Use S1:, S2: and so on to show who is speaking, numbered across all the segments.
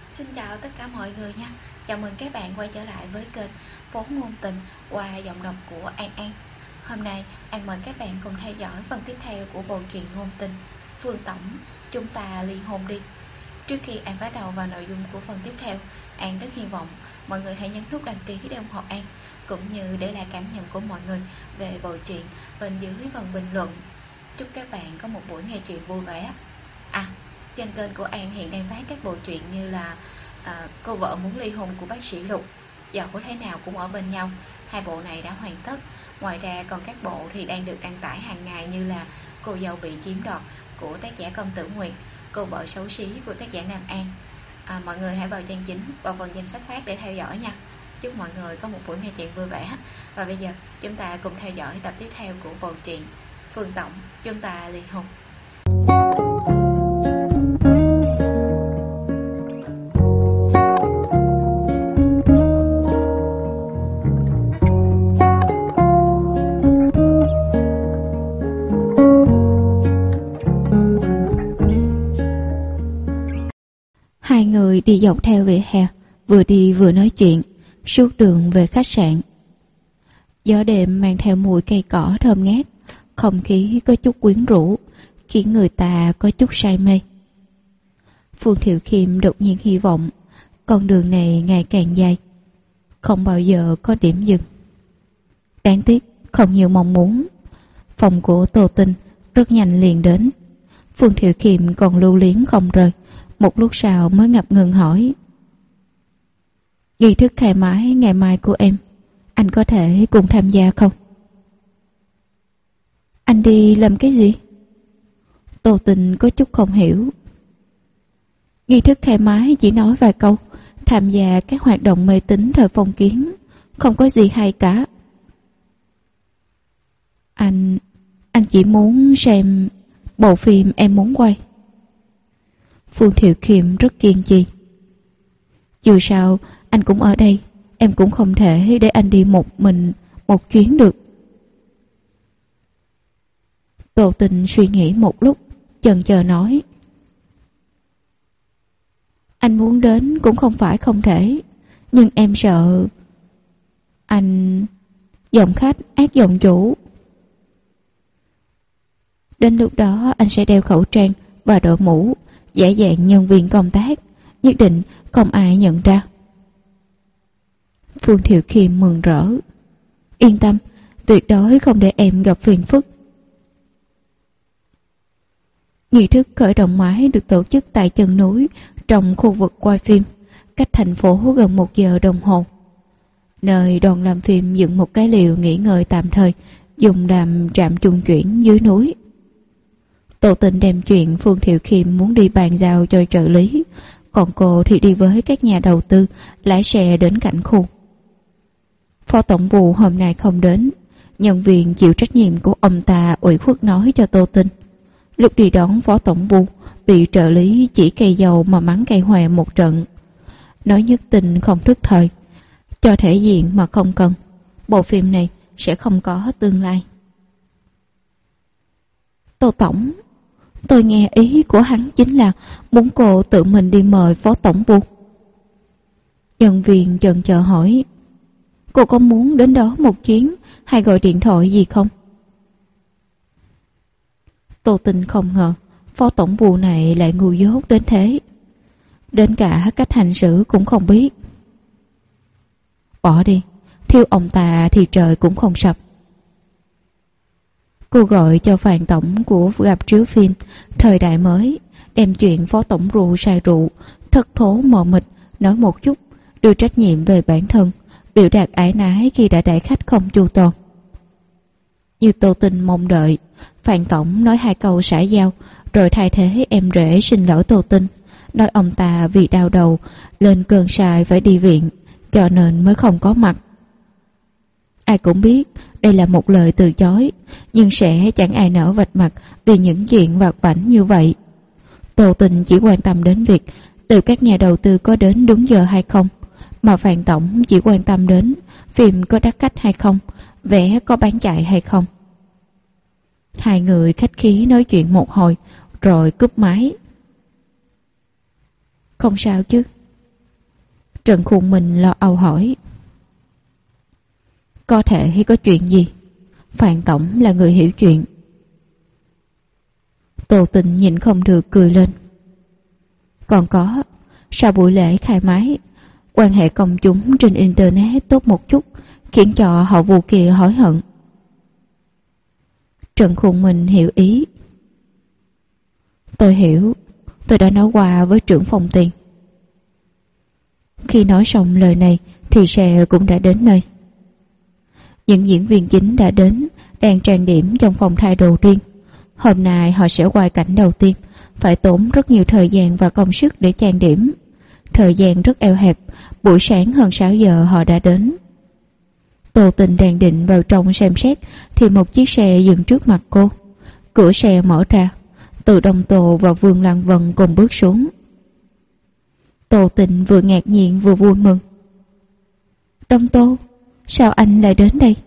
S1: Xin chào tất cả mọi người nha. Chào mừng các bạn quay trở lại với kênh Phố Ngôn Tình qua giọng đọc của An An. Hôm nay An mời các bạn cùng theo dõi phần tiếp theo của bộ truyện ngôn tình Phương Tổng, chúng ta ly hôn đi. Trước khi An bắt đầu vào nội dung của phần tiếp theo, An rất hy vọng mọi người hãy nhấn nút đăng ký để ủng hộ An, cũng như để lại cảm nhận của mọi người về bộ truyện bên dưới phần bình luận. Chúc các bạn có một buổi nghe truyện vui vẻ. Trên kênh của An hiện đang phát các bộ truyện như là Cô vợ muốn ly hôn của bác sĩ Lục, Dẫu thế nào cũng ở bên nhau. Hai bộ này đã hoàn tất. Ngoài ra còn các bộ thì đang được đăng tải hàng ngày như là Cô dâu bị chiếm đoạt của tác giả Công Tử Nguyệt, Cô vợ xấu xí của tác giả Nam An. Mọi người hãy vào trang chính, vào phần danh sách phát để theo dõi nha. Chúc mọi người có một buổi nghe truyện vui vẻ. Và bây giờ chúng ta cùng theo dõi tập tiếp theo của bộ truyện Phương Tổng, chúng ta ly hôn.
S2: Hai người đi dọc theo vỉa hè, vừa đi vừa nói chuyện suốt đường về khách sạn. Gió đêm mang theo mùi cây cỏ thơm ngát, không khí có chút quyến rũ, khiến người ta có chút say mê. Phương Thiệu Khiêm đột nhiên hy vọng con đường này ngày càng dài, không bao giờ có điểm dừng. Đáng tiếc không như mong muốn. Phòng của Tô Tinh rất nhanh liền đến. Phương Thiệu Khiêm còn lưu luyến không rời. Một lúc sau mới ngập ngừng hỏi: nghi thức khai mái ngày mai của em, anh có thể cùng tham gia không? Anh đi làm cái gì? Tô Tình có chút không hiểu. Nghi thức khai mái chỉ nói vài câu, tham gia các hoạt động mê tín thời phong kiến, không có gì hay cả. Anh chỉ muốn xem bộ phim em muốn quay. Phương Thiệu Khiêm rất kiên trì. Dù sao anh cũng ở đây, em cũng không thể để anh đi một mình một chuyến được. Tô Tình suy nghĩ một lúc, chần chờ nói: anh muốn đến cũng không phải không thể, nhưng em sợ anh giọng khách ác giọng chủ. Đến lúc đó anh sẽ đeo khẩu trang và đội mũ, giả dạng nhân viên công tác, nhất định không ai nhận ra. Phương Thiệu Khiêm mừng rỡ: yên tâm, tuyệt đối không để em gặp phiền phức. Nghi thức khởi động máy được tổ chức tại chân núi trong khu vực quay phim, cách thành phố gần 1 giờ đồng hồ. Nơi đoàn làm phim dựng một cái lều nghỉ ngơi tạm thời, dùng làm trạm trung chuyển dưới núi. Tô Tình đem chuyện Phương Thiệu Khiêm muốn đi bàn giao cho trợ lý, còn cô thì đi với các nhà đầu tư, lái xe đến cạnh khu. Phó tổng vụ hôm nay không đến, nhân viên chịu trách nhiệm của ông ta ủy khuất nói cho Tô Tình. Lúc đi đón phó tổng vụ, bị trợ lý chỉ cây dầu mà mắng cây hòe một trận, nói nhất tình không thức thời, cho thể diện mà không cần, bộ phim này sẽ không có tương lai. Tô tổng, tôi nghe ý của hắn chính là muốn cô tự mình đi mời phó tổng vụ. Nhân viên chần chờ hỏi: cô có muốn đến đó một chuyến hay gọi điện thoại gì không? Tô Tình không ngờ phó tổng vụ này lại ngu dốt đến thế, đến cả cách hành xử cũng không biết. Bỏ đi, thiêu ông ta thì trời cũng không sập. Cô gọi cho Phan tổng của rạp chiếu phim Thời Đại Mới, đem chuyện phó tổng rượu say rượu, thất thố mờ mịt nói một chút, đưa trách nhiệm về bản thân, biểu đạt ái nái khi đã đãi khách không chu toàn. Như Tô Tình mong đợi, Phan tổng nói 2 câu xã giao, rồi thay thế em rể xin lỗi Tô Tình, nói ông ta vì đau đầu lên cơn sài phải đi viện, cho nên mới không có mặt. Ai cũng biết đây là một lời từ chối, nhưng sẽ chẳng ai nỡ vạch mặt vì những chuyện vặt vãnh như vậy. Tô Tình chỉ quan tâm đến việc từ các nhà đầu tư có đến đúng giờ hay không, mà Phan tổng chỉ quan tâm đến phim có đắt khách hay không, vé có bán chạy hay không. Hai người khách khí nói chuyện một hồi rồi cúp máy. Không sao chứ, Trần Khôn Minh lo âu hỏi. Có thể hay có chuyện gì? Phan tổng là người hiểu chuyện. Tô Tình nhìn không được cười lên. Còn có, sau buổi lễ khai mái, quan hệ công chúng trên internet tốt một chút, khiến cho họ vụ kia hối hận. Trần Khôn Minh hiểu ý. Tôi hiểu, tôi đã nói qua với trưởng phòng tiền. Khi nói xong lời này thì xe cũng đã đến nơi. Những diễn viên chính đã đến, đang trang điểm trong phòng thay đồ riêng. Hôm nay họ sẽ quay cảnh đầu tiên, phải tốn rất nhiều thời gian và công sức để trang điểm. Thời gian rất eo hẹp, buổi sáng hơn 6 giờ họ đã đến. Tô Tình đang định vào trong xem xét thì một chiếc xe dừng trước mặt cô. Cửa xe mở ra, Từ Đông Tô và Vương Lăng Vân cùng bước xuống. Tô Tình vừa ngạc nhiên vừa vui mừng. Đông Tô, sao anh lại đến đây?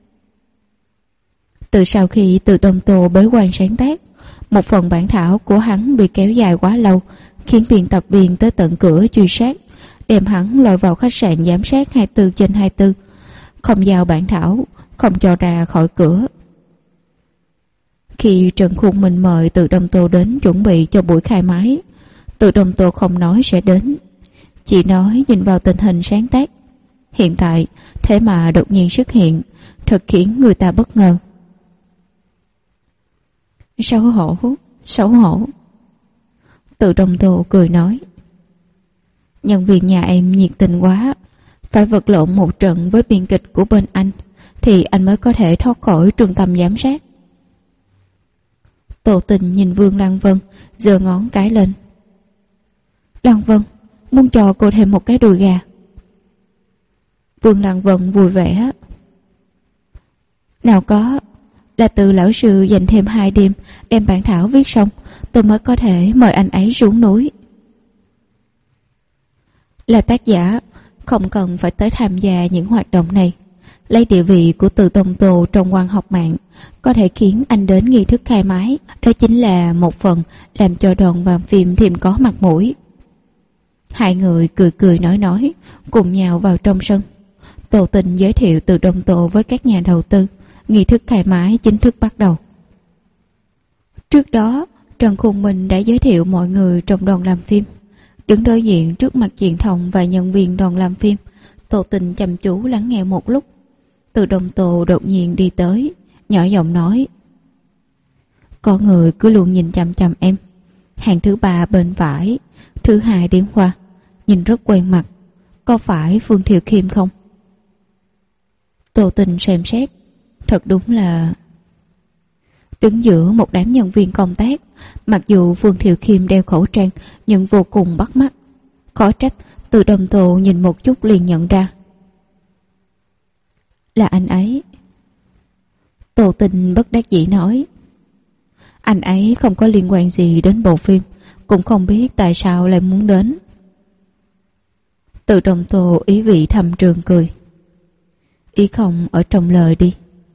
S2: Từ sau khi Từ Đông Tô bế quan sáng tác, một phần bản thảo của hắn bị kéo dài quá lâu, khiến biên tập viên tới tận cửa truy sát, đem hắn lôi vào khách sạn giám sát 24/24, không giao bản thảo, không cho ra khỏi cửa. Khi Trần Khôn Minh mời Từ Đông Tô đến chuẩn bị cho buổi khai mái, Từ Đông Tô không nói sẽ đến, chỉ nói nhìn vào tình hình sáng tác hiện tại thế mà đột nhiên xuất hiện, thật khiến người ta bất ngờ. Xấu hổ, xấu hổ. Từ Đông Tô cười nói. Nhân viên nhà em nhiệt tình quá, phải vật lộn một trận với biên kịch của bên anh thì anh mới có thể thoát khỏi trung tâm giám sát. Tô Tình nhìn Vương Lăng Vân, giơ ngón cái lên. Lăng Vân, muốn cho cô thêm một cái đùi gà. Vương Lăng Vân vui vẻ. Nào có, là Từ lão sư dành thêm 2 đêm đem bản thảo viết xong, tôi mới có thể mời anh ấy xuống núi. Là tác giả, không cần phải tới tham gia những hoạt động này. Lấy địa vị của Từ Đông Tô trong quan học mạng, có thể khiến anh đến nghi thức khai mái, đó chính là một phần làm cho đoàn làm phim thêm có mặt mũi. Hai người cười cười nói, cùng nhau vào trong sân. Tô Tình giới thiệu Từ Đông Tô với các nhà đầu tư. Nghi thức khai mái chính thức bắt đầu. Trước đó, Trần Khôn Minh đã giới thiệu mọi người trong đoàn làm phim. Đứng đối diện trước mặt truyền thông và nhân viên đoàn làm phim, Tô Tình chăm chú lắng nghe một lúc. Từ Đông Tô đột nhiên đi tới, nhỏ giọng nói. Có người cứ luôn nhìn chăm chăm em. Hàng thứ 3 bên phải, thứ 2 điểm qua, nhìn rất quen mặt. Có phải Phương Thiệu Khiêm không? Tô Tình xem xét, thật đúng là... Đứng giữa một đám nhân viên công tác, mặc dù Phương Thiệu Khiêm đeo khẩu trang nhưng vô cùng bắt mắt. Khó trách Từ Đông Tô nhìn một chút liền nhận ra. Là anh ấy. Tô Tình bất đắc dĩ nói. Anh ấy không có liên quan gì đến bộ phim, cũng không biết tại sao lại muốn đến. Từ Đông Tô ý vị thầm trường cười. Ý không ở trong lời đi.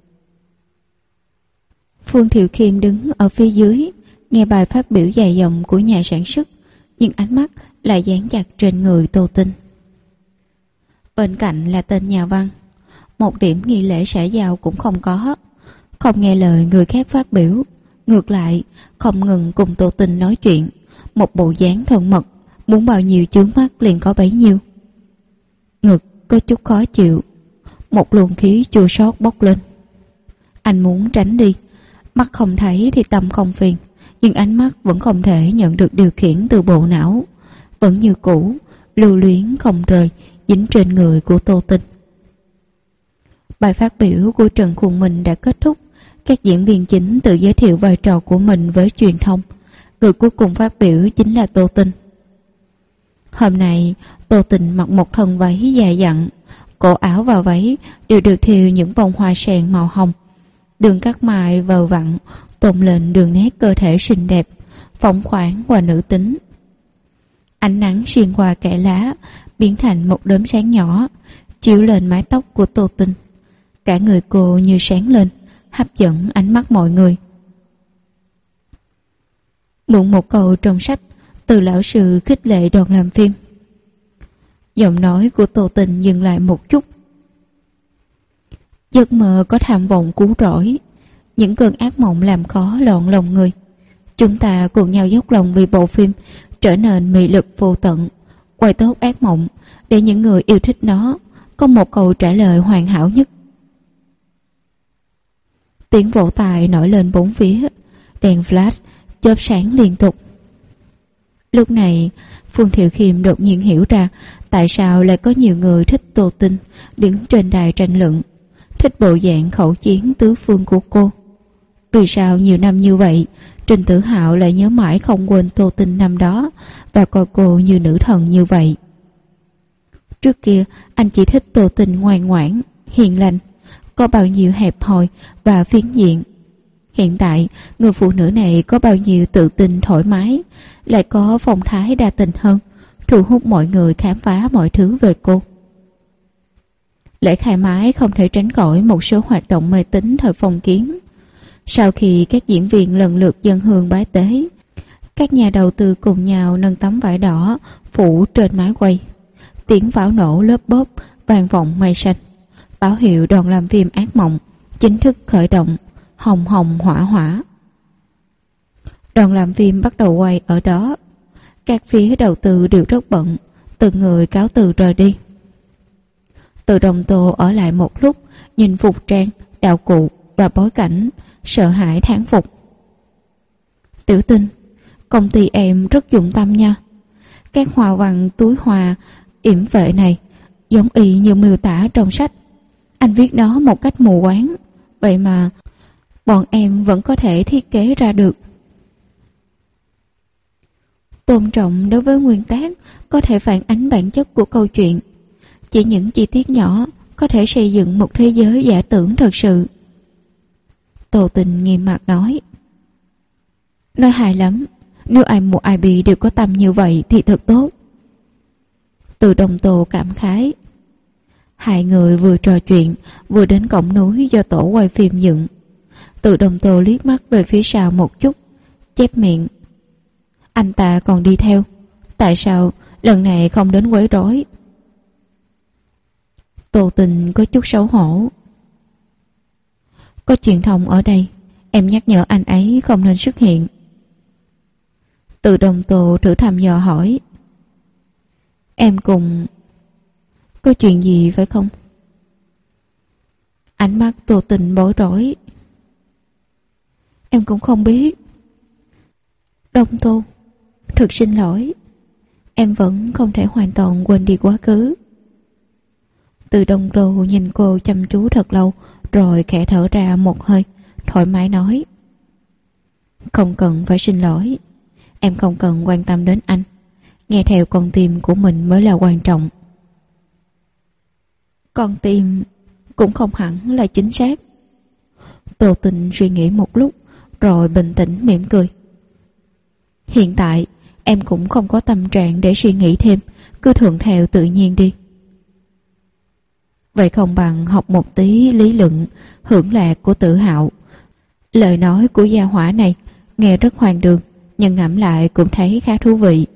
S2: Phương Thiệu Khiêm đứng ở phía dưới, nghe bài phát biểu dài dòng của nhà sản xuất, nhưng ánh mắt lại dán chặt trên người Tô Tình. Bên cạnh là tên nhà văn, một điểm nghi lễ xã giao cũng không có, không nghe lời người khác phát biểu, ngược lại không ngừng cùng Tô Tình nói chuyện, một bộ dáng thân mật, muốn bao nhiêu chướng mắt liền có bấy nhiêu. Ngực có chút khó chịu, một luồng khí chua xót bốc lên. Anh muốn tránh đi, mắt không thấy thì tâm không phiền, nhưng ánh mắt vẫn không thể nhận được điều khiển từ bộ não, vẫn như cũ, lưu luyến không rời, dính trên người của Tô Tình. Bài phát biểu của Trần Khôn Minh đã kết thúc, các diễn viên chính tự giới thiệu vai trò của mình với truyền thông. Người cuối cùng phát biểu chính là Tô Tình. Hôm nay, Tô Tình mặc một thân váy dài dặn, cổ áo và váy đều được thêu những bông hoa sen màu hồng. Đường cắt mày vờ vặn, tôn lên đường nét cơ thể xinh đẹp, phóng khoáng và nữ tính. Ánh nắng xuyên qua kẽ lá, biến thành một đốm sáng nhỏ, chiếu lên mái tóc của Tô Tình. Cả người cô như sáng lên, hấp dẫn ánh mắt mọi người. Mượn một câu trong sách, Từ lão sư khích lệ đoàn làm phim. Giọng nói của Tô Tình dừng lại một chút. Giấc mơ có tham vọng cứu rỗi, những cơn ác mộng làm khó loạn lòng người. Chúng ta cùng nhau dốc lòng vì bộ phim trở nên mị lực vô tận, quay tốt ác mộng để những người yêu thích nó có một câu trả lời hoàn hảo nhất. Tiếng vỗ tay nổi lên bốn phía, đèn flash chớp sáng liên tục. Lúc này, Phương Thiệu Khiêm đột nhiên hiểu ra tại sao lại có nhiều người thích Tô Tinh đứng trên đài tranh luận, thích bộ dạng khẩu chiến tứ phương của cô. Vì sao nhiều năm như vậy, Trình Tử Hạo lại nhớ mãi không quên Tô Tinh năm đó và coi cô như nữ thần như vậy. Trước kia, anh chỉ thích Tô Tinh ngoan ngoãn, hiền lành, có bao nhiêu hẹp hòi và phiến diện. Hiện tại, người phụ nữ này có bao nhiêu tự tin thoải mái, lại có phong thái đa tình hơn, thu hút mọi người khám phá mọi thứ về cô. Lễ khai mái không thể tránh khỏi một số hoạt động mê tín thời phong kiến. Sau khi các diễn viên lần lượt dâng hương bái tế, các nhà đầu tư cùng nhau nâng tấm vải đỏ phủ trên mái quay. Tiếng pháo nổ lớp bốp vang vọng mây xanh, báo hiệu đoàn làm phim ác mộng chính thức khởi động. Hồng hồng hỏa hỏa. Đoàn làm phim bắt đầu quay ở đó. Các phía đầu tư đều rất bận, từng người cáo từ rời đi. Từ Đồng Tô ở lại một lúc, nhìn phục trang, đạo cụ và bối cảnh, sợ hãi thán phục. Tiểu Tinh, công ty em rất dụng tâm nha. Các hoa văn túi hoa yểm vệ này giống y như miêu tả trong sách. Anh viết nó một cách mù quáng, vậy mà bọn em vẫn có thể thiết kế ra được. Tôn trọng đối với nguyên tác có thể phản ánh bản chất của câu chuyện. Chỉ những chi tiết nhỏ có thể xây dựng một thế giới giả tưởng thật sự. Tô Tình nghiêm mặt nói. Nói hay lắm, nếu ai một ai bị đều có tâm như vậy thì thật tốt. Từ Đồng Tô cảm khái. Hai người vừa trò chuyện vừa đến cổng núi do tổ quay phim dựng. Từ Đồng Tô liếc mắt về phía sau một chút, chép miệng. Anh ta còn đi theo, tại sao lần này không đến quấy rối? Tô Tình có chút xấu hổ. Có truyền thông ở đây, em nhắc nhở anh ấy không nên xuất hiện. Từ Đồng Tô thử thăm dò hỏi. Em cùng... Có chuyện gì phải không? Ánh mắt Tô Tình bối rối. Em cũng không biết. Đồng Tô, thật xin lỗi. Em vẫn không thể hoàn toàn quên đi quá khứ. Từ Đồng Tô nhìn cô chăm chú thật lâu, rồi khẽ thở ra một hơi, thoải mái nói. Không cần phải xin lỗi. Em không cần quan tâm đến anh. Nghe theo con tim của mình mới là quan trọng. Con tim cũng không hẳn là chính xác. Tô Tình suy nghĩ một lúc, rồi bình tĩnh mỉm cười. Hiện tại em cũng không có tâm trạng để suy nghĩ thêm, cứ thuận theo tự nhiên đi. Vậy không bằng học một tí lý luận hưởng lạc của Tử Hạo. Lời nói của gia hỏa này nghe rất hoang đường, nhưng ngẫm lại cũng thấy khá thú vị.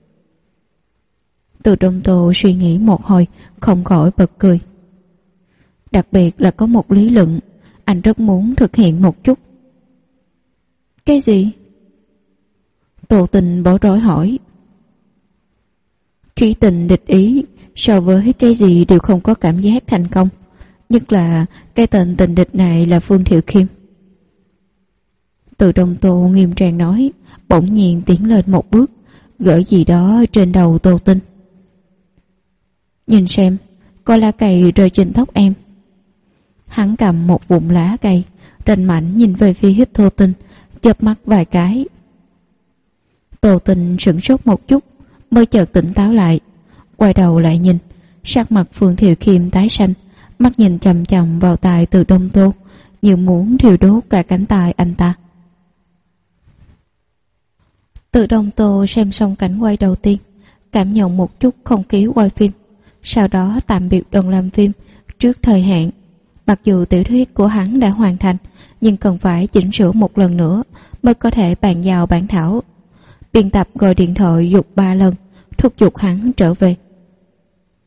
S2: Từ Đồng Tô suy nghĩ một hồi, không khỏi bật cười. Đặc biệt là có một lý luận anh rất muốn thực hiện một chút. Cái gì? Tô Tình bối rối hỏi. Khí tình địch ý so với cái gì đều không có cảm giác thành công, nhất là cái tên tình địch này là Phương Thiệu Khiêm. Từ Đồng Tô nghiêm trang nói, bỗng nhiên tiến lên một bước, gửi gì đó trên đầu Tô Tinh. Nhìn xem, có lá cây rơi trên tóc em. Hắn cầm một vụn lá cây, rành mảnh nhìn về phía Tô Tinh, chớp mắt vài cái. Tô Tinh sửng sốt một chút, mới chợt tỉnh táo lại, quay đầu lại nhìn, sắc mặt Phương Thiệu Khiêm tái xanh, mắt nhìn chằm chằm vào tai Từ Đồng Tô, như muốn thiêu đốt cả cánh tay anh ta. Từ Đồng Tô xem xong cảnh quay đầu tiên, cảm nhận một chút không khí quay phim, sau đó tạm biệt đoàn làm phim trước thời hạn. Mặc dù tiểu thuyết của hắn đã hoàn thành, nhưng cần phải chỉnh sửa một lần nữa mới có thể bàn giao bản thảo. Biên tập gọi điện thoại giục 3 lần, thúc giục hắn trở về.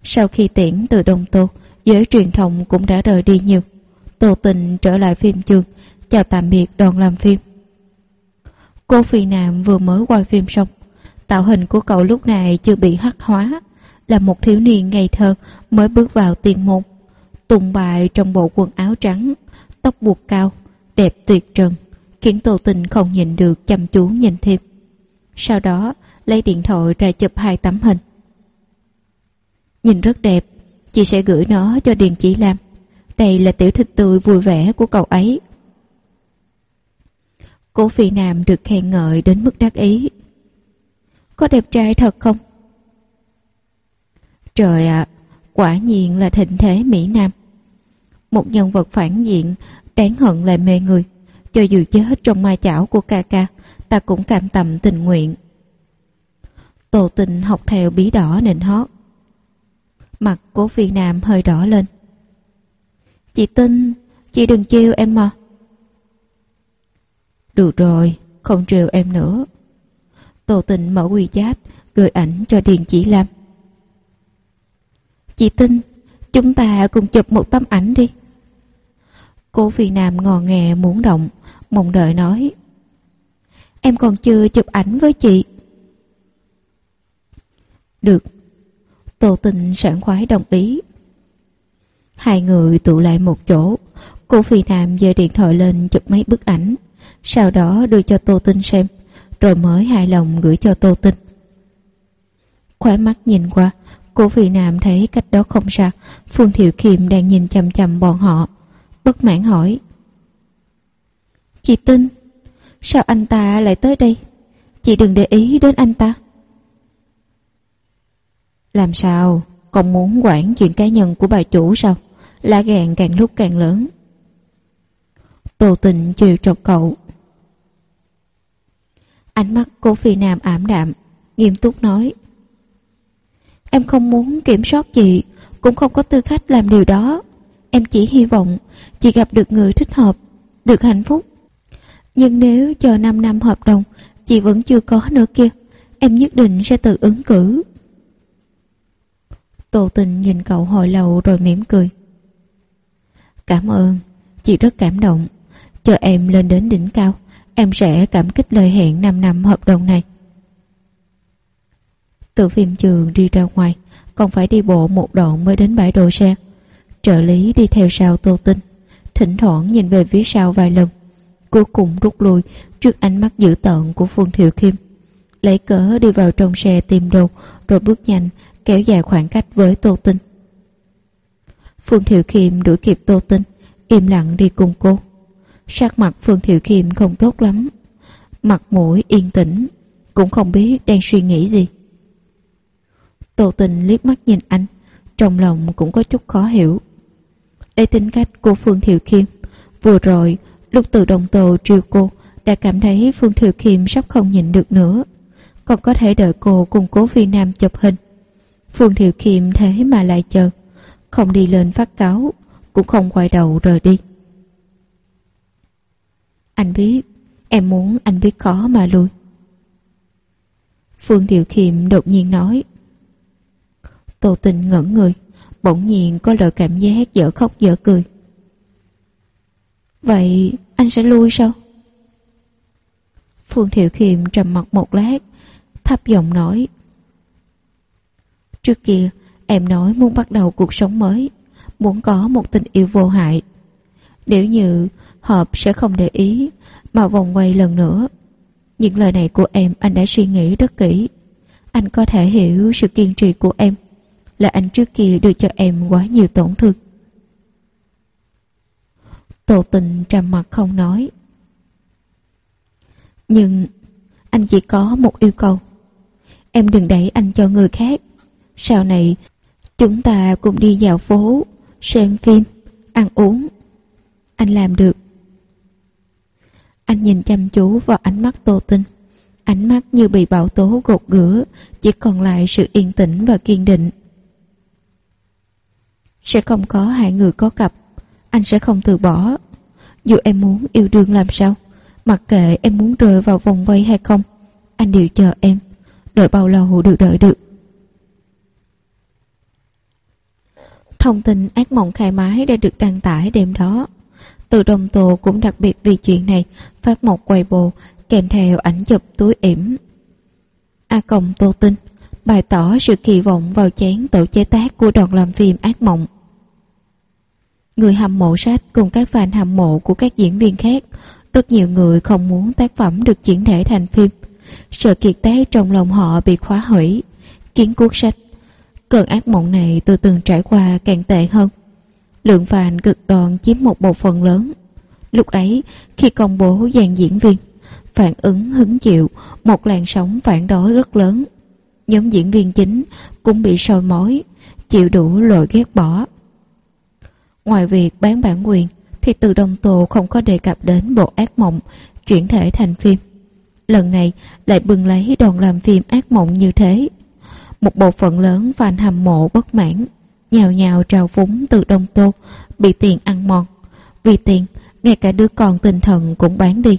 S2: Sau khi tiễn từ Đông Tô, giới truyền thông cũng đã rời đi nhiều. Tô Tình trở lại phim trường, chào tạm biệt đoàn làm phim. Cô Phi Nam vừa mới quay phim xong. Tạo hình của cậu lúc này chưa bị hắc hóa, là một thiếu niên ngây thơ mới bước vào tiền môn, tung bay trong bộ quần áo trắng, tóc buộc cao, đẹp tuyệt trần, khiến Tô Tình không nhịn được chăm chú nhìn thêm. Sau đó lấy điện thoại ra chụp 2 tấm hình. Nhìn rất đẹp, chị sẽ gửi nó cho Điền Chỉ Lam. Đây là tiểu thịt tươi vui vẻ của cậu ấy. Cố Phi Nam được khen ngợi đến mức đắc ý. Có đẹp trai thật không? Trời ạ, quả nhiên là thịnh thế Mỹ Nam. Một nhân vật phản diện, đáng hận lại mê người. Cho dù chết trong ma chảo của ca ca, ta cũng cam tâm tình nguyện. Tô Tình học theo bí đỏ nịnh hót. Mặt Cố Phi Nam hơi đỏ lên. Chị tin, chị đừng trêu em mà. Được rồi, không trêu em nữa. Tô Tình mở WeChat, gửi ảnh cho Điền Chỉ Lam. Chị tin, chúng ta cùng chụp một tấm ảnh đi. Cố Phi Nam ngò nghè muốn động, mong đợi nói. Em còn chưa chụp ảnh với chị. Được. Tô Tình sảng khoái đồng ý. Hai người tụ lại một chỗ. Cố Phi Nam giơ điện thoại lên chụp mấy bức ảnh, sau đó đưa cho Tô Tình xem, rồi mới hài lòng gửi cho Tô Tình. Khóe mắt nhìn qua, Cố Phi Nam thấy cách đó không xa, Phương Thiệu Kiệm đang nhìn chằm chằm bọn họ, bất mãn hỏi. Chị tin, sao anh ta lại tới đây? Chị đừng để ý đến anh ta. Làm sao? Còn muốn quản chuyện cá nhân của bà chủ sao? Lá gan càng lúc càng lớn. Tô Tình trêu chọc cậu. Ánh mắt Cố Phi Nam ảm đạm, nghiêm túc nói. Em không muốn kiểm soát chị, cũng không có tư cách làm điều đó. Em chỉ hy vọng chị gặp được người thích hợp, được hạnh phúc. Nhưng nếu chờ 5 năm hợp đồng, chị vẫn chưa có nữa kia, em nhất định sẽ tự ứng cử. Tô Tình nhìn cậu hồi lâu rồi mỉm cười. Cảm ơn, chị rất cảm động. Chờ em lên đến đỉnh cao, em sẽ cảm kích lời hẹn 5 năm hợp đồng này. Từ phim trường đi ra ngoài, còn phải đi bộ một đoạn mới đến bãi đỗ xe. Trợ lý đi theo sau Tô Tình, thỉnh thoảng nhìn về phía sau vài lần, cuối cùng rút lui trước ánh mắt dữ tợn của Phương Thiệu Kiệm, lấy cớ đi vào trong xe tìm đồ, rồi bước nhanh kéo dài khoảng cách với Tô Tình. Phương Thiệu Kiệm đuổi kịp Tô Tình, im lặng đi cùng cô. Sắc mặt Phương Thiệu Kiệm không tốt lắm, mặt mũi yên tĩnh, cũng không biết đang suy nghĩ gì. Tô Tình liếc mắt nhìn anh, trong lòng cũng có chút khó hiểu. Đây tính cách của Phương Thiệu Kiệm. Vừa rồi lúc từ Đông Tô trêu cô, đã cảm thấy Phương Thiệu Kiệm sắp không nhịn được nữa, còn có thể đợi cô cùng Cố Phi Nam chụp hình. Phương Thiệu Kiệm thế mà lại chờ, không đi lên phát cáo, cũng không quay đầu rời đi. Anh biết, em muốn anh biết khó mà lui. Phương Thiệu Kiệm đột nhiên nói. Tô Tình ngẩn người, bỗng nhiên có loại cảm giác dở khóc dở cười. Vậy anh sẽ lui sao? Phương Thiệu Kiệm trầm mặc một lát, thấp giọng nói. Trước kia em nói muốn bắt đầu cuộc sống mới, muốn có một tình yêu vô hại. Nếu như hợp sẽ không để ý mà vòng quay lần nữa. Những lời này của em anh đã suy nghĩ rất kỹ. Anh có thể hiểu sự kiên trì của em, là anh trước kia đưa cho em quá nhiều tổn thương. Tô Tình trầm mặc không nói. Nhưng anh chỉ có một yêu cầu. Em đừng đẩy anh cho người khác. Sau này chúng ta cùng đi dạo phố, xem phim, ăn uống. Anh làm được. Anh nhìn chăm chú vào ánh mắt Tô Tình. Ánh mắt như bị bão tố gột rửa, chỉ còn lại sự yên tĩnh và kiên định. Sẽ không có hai người có cặp. Anh sẽ không từ bỏ. Dù em muốn yêu đương làm sao, mặc kệ em muốn rơi vào vòng vây hay không, anh đều chờ em. Đợi bao lâu đều đợi được. Thông tin ác mộng khai mái đã được đăng tải đêm đó. Từ Đông Tô cũng đặc biệt vì chuyện này phát một Weibo kèm theo ảnh chụp túi ỉm. Tô Tinh bày tỏ sự kỳ vọng vào chén tổ chế tác của đoàn làm phim ác mộng. Người hâm mộ sách cùng các fan hâm mộ của các diễn viên khác, rất nhiều người không muốn tác phẩm được chuyển thể thành phim. Sự kiệt tác trong lòng họ bị khóa hủy. Kiến Quốc sách: cơn ác mộng này tôi từng trải qua càng tệ hơn. Lượng fan cực đoan chiếm một bộ phận lớn. Lúc ấy, khi công bố dàn diễn viên, phản ứng hứng chịu, một làn sóng phản đối rất lớn. Nhóm diễn viên chính cũng bị soi mói, chịu đủ lỗi ghét bỏ. Ngoài việc bán bản quyền, thì Từ Đông Tô không có đề cập đến bộ ác mộng chuyển thể thành phim. Lần này lại bừng lấy đoàn làm phim ác mộng như thế. Một bộ phận lớn fan hâm mộ bất mãn, nhào nhào trào phúng Từ Đông Tô bị tiền ăn mòn. Vì tiền, ngay cả đứa con tinh thần cũng bán đi.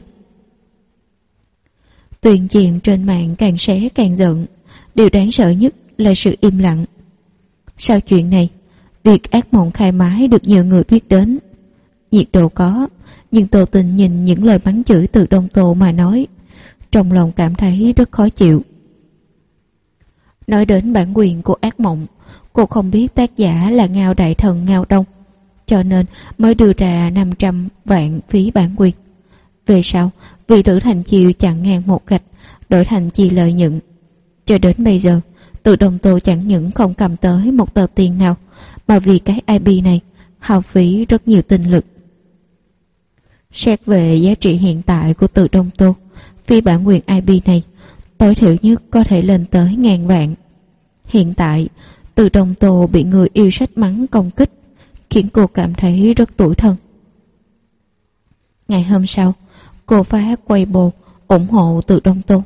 S2: Tuyên truyền trên mạng càng xé càng giận. Điều đáng sợ nhất là sự im lặng. Sau chuyện này, việc ác mộng khai mái được nhiều người biết đến. Nhiệt độ có, nhưng Tô Tinh nhìn những lời mắng chửi Từ Đông Tô mà nói, trong lòng cảm thấy rất khó chịu. Nói đến bản quyền của ác mộng, cô không biết tác giả là Ngao Đại Thần Ngao Đông, cho nên mới đưa ra 500 vạn phí bản quyền. Về sau, vì Lữ Thành Chiêu chặn ngang một gạch, đổi thành chi lợi nhuận. Cho đến bây giờ, Từ Đông Tô chẳng những không cầm tới một tờ tiền nào, mà vì cái IP này hao phí rất nhiều tinh lực. Xét về giá trị hiện tại của Từ Đông Tô, phí bản quyền IP này tối thiểu nhất có thể lên tới 1000 vạn. Hiện tại, Từ Đông Tô bị người yêu sách mắng công kích, khiến cô cảm thấy rất tủi thân. Ngày hôm sau, cô phát Weibo ủng hộ Từ Đông Tô.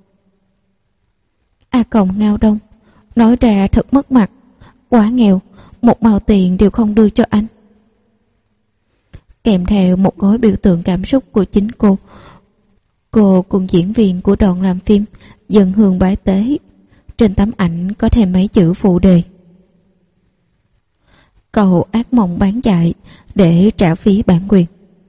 S2: Ngao Đông nói ra thật mất mặt, quá nghèo, một mao tiền đều không đưa cho anh. Kèm theo một gói biểu tượng cảm xúc của chính cô cùng diễn viên của đoàn làm phim dâng hương bái tế. Trên tấm ảnh có thêm mấy chữ phụ đề: cầu ác mộng bán chạy để trả phí bản quyền.